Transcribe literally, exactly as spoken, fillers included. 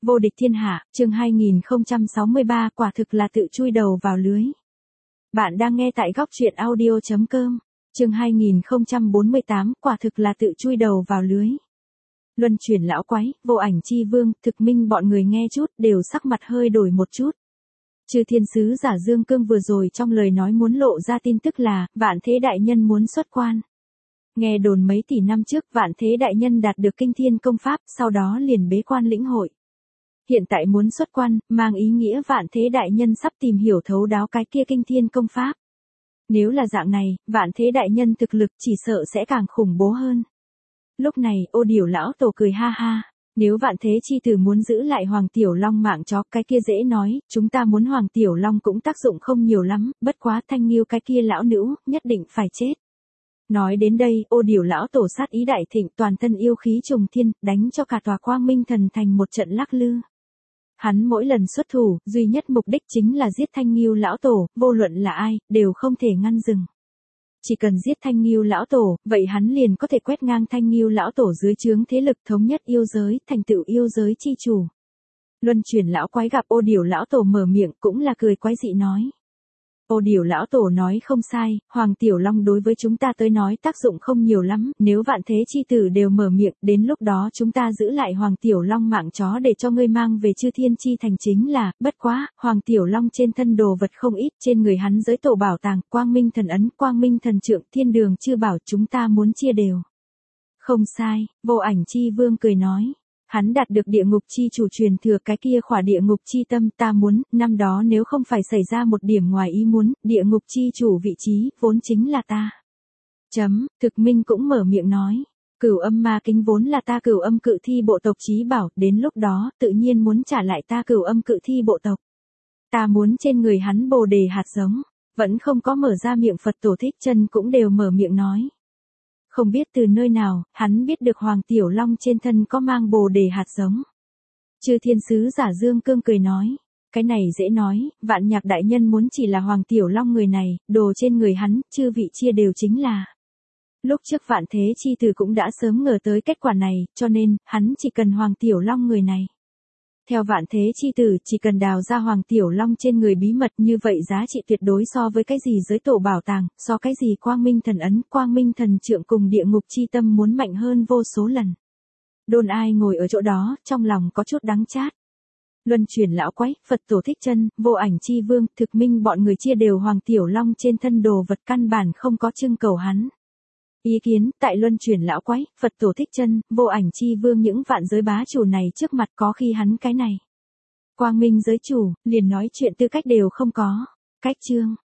Vô địch thiên hạ, chương hai nghìn không trăm sáu mươi ba, quả thực là tự chui đầu vào lưới. Bạn đang nghe tại góc truyện audio chấm com, chương hai nghìn không trăm bốn mươi tám, quả thực là tự chui đầu vào lưới. Luân chuyển lão quái, vô ảnh chi vương, thực minh bọn người nghe chút, đều sắc mặt hơi đổi một chút. Chư thiên sứ giả Dương Cương vừa rồi trong lời nói muốn lộ ra tin tức là, Vạn Thế Đại Nhân muốn xuất quan. Nghe đồn mấy tỷ năm trước Vạn Thế Đại Nhân đạt được kinh thiên công pháp, sau đó liền bế quan lĩnh hội. Hiện tại muốn xuất quan, mang ý nghĩa Vạn Thế Đại Nhân sắp tìm hiểu thấu đáo cái kia kinh thiên công pháp. Nếu là dạng này, Vạn Thế Đại Nhân thực lực chỉ sợ sẽ càng khủng bố hơn. Lúc này, Ô Điểu lão tổ cười ha ha. Nếu Vạn Thế chi tử muốn giữ lại Hoàng Tiểu Long mạng chó, cái kia dễ nói, chúng ta muốn Hoàng Tiểu Long cũng tác dụng không nhiều lắm, bất quá Thanh Nghiêu cái kia lão nữ, nhất định phải chết. Nói đến đây, Ô Điểu lão tổ sát ý đại thịnh, toàn thân yêu khí trùng thiên, đánh cho cả tòa Quang Minh Thần thành một trận lắc lư. Hắn mỗi lần xuất thủ, duy nhất mục đích chính là giết Thanh Nghiêu lão tổ, vô luận là ai, đều không thể ngăn dừng. Chỉ cần giết Thanh Nghiêu lão tổ, vậy hắn liền có thể quét ngang Thanh Nghiêu lão tổ dưới trướng thế lực, thống nhất yêu giới, thành tựu yêu giới chi chủ. Luân chuyển lão quái gặp Ô Điểu lão tổ mở miệng cũng là cười quái dị nói. Ô Điểu lão tổ nói không sai, Hoàng Tiểu Long đối với chúng ta tới nói tác dụng không nhiều lắm, nếu Vạn Thế chi tử đều mở miệng, đến lúc đó chúng ta giữ lại Hoàng Tiểu Long mạng chó để cho ngươi mang về Chư Thiên chi thành chính là, bất quá, Hoàng Tiểu Long trên thân đồ vật không ít, trên người hắn giới tổ bảo tàng, Quang Minh thần ấn, Quang Minh thần trượng, Thiên đường chư bảo, chúng ta muốn chia đều. Không sai, Vô ảnh chi vương cười nói. Hắn đạt được địa ngục chi chủ truyền thừa, cái kia khỏa địa ngục chi tâm, ta muốn, năm đó nếu không phải xảy ra một điểm ngoài ý muốn, địa ngục chi chủ vị trí, vốn chính là ta. Chấm, thực minh cũng mở miệng nói. Cửu âm ma kính vốn là ta cửu âm cự thi bộ tộc chí bảo, đến lúc đó, tự nhiên muốn trả lại ta cửu âm cự thi bộ tộc. Ta muốn trên người hắn bồ đề hạt giống, vẫn không có mở ra miệng Phật Tổ Thích Chân cũng đều mở miệng nói. Không biết từ nơi nào, hắn biết được Hoàng Tiểu Long trên thân có mang bồ đề hạt giống. Chư thiên sứ giả Dương Cương cười nói, cái này dễ nói, Vạn Nhạc Đại Nhân muốn chỉ là Hoàng Tiểu Long người này, đồ trên người hắn, chư vị chia đều chính là. Lúc trước Vạn Thế chi tử cũng đã sớm ngờ tới kết quả này, cho nên, hắn chỉ cần Hoàng Tiểu Long người này. Theo Vạn Thế chi tử, chỉ cần đào ra Hoàng Tiểu Long trên người bí mật, như vậy giá trị tuyệt đối so với cái gì giới tổ bảo tàng, so cái gì Quang Minh thần ấn, Quang Minh thần trượng cùng địa ngục chi tâm muốn mạnh hơn vô số lần. Đôn Ai ngồi ở chỗ đó, trong lòng có chút đắng chát. Luân chuyển lão quái, Phật Tổ Thích Chân, Vô ảnh chi vương, thực minh bọn người chia đều Hoàng Tiểu Long trên thân đồ vật, căn bản không có trưng cầu hắn. Ý kiến, tại Luân chuyển lão quái, Phật Tổ Thích Chân, Vô ảnh chi vương những vạn giới bá chủ này trước mặt có khi hắn cái này. Quang Minh giới chủ, liền nói chuyện tư cách đều không có. Cách chương,